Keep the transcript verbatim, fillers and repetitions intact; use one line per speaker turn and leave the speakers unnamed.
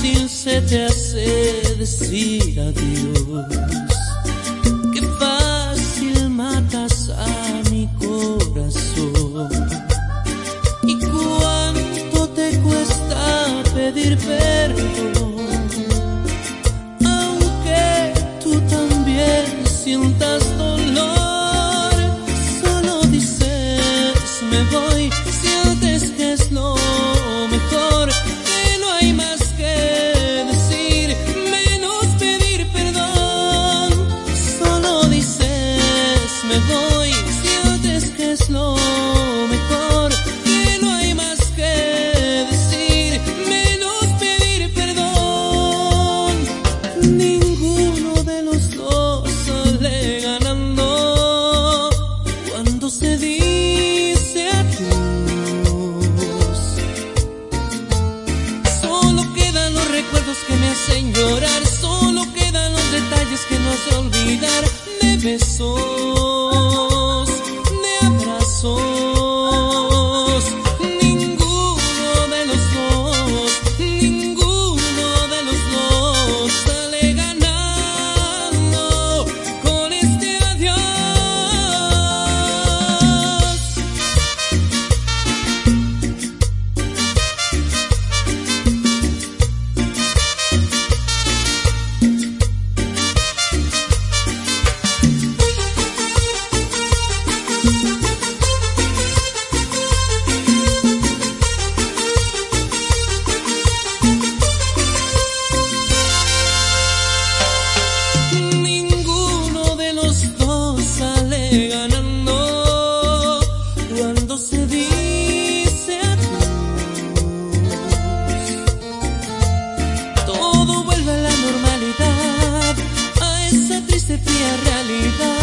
fácil se te hace decir adiós. Qué fácil matas a mi corazón. Y cuánto te cuesta pedir perdón, aunque tú también sientas dolor. Solo dices me voy, sientes que es lo mejor, que no hay más que decir, menos pedir perdón. Solo dices me voy, sientes que es lo mejor, que no hay más que decir, menos pedir perdón. Ninguno de los dos sale ganando cuando se dice adiós. Solo quedan los recuerdos que me hacen llorar, solo quedan los detalles que no sé olvidar, de besos, de abrazos. Ninguno de los dos, ninguno de los dos sale ganando con este adiós. Ninguno de los dos sale ganando cuando se dice adiós. Todo vuelve a la normalidad, a esa triste fría realidad.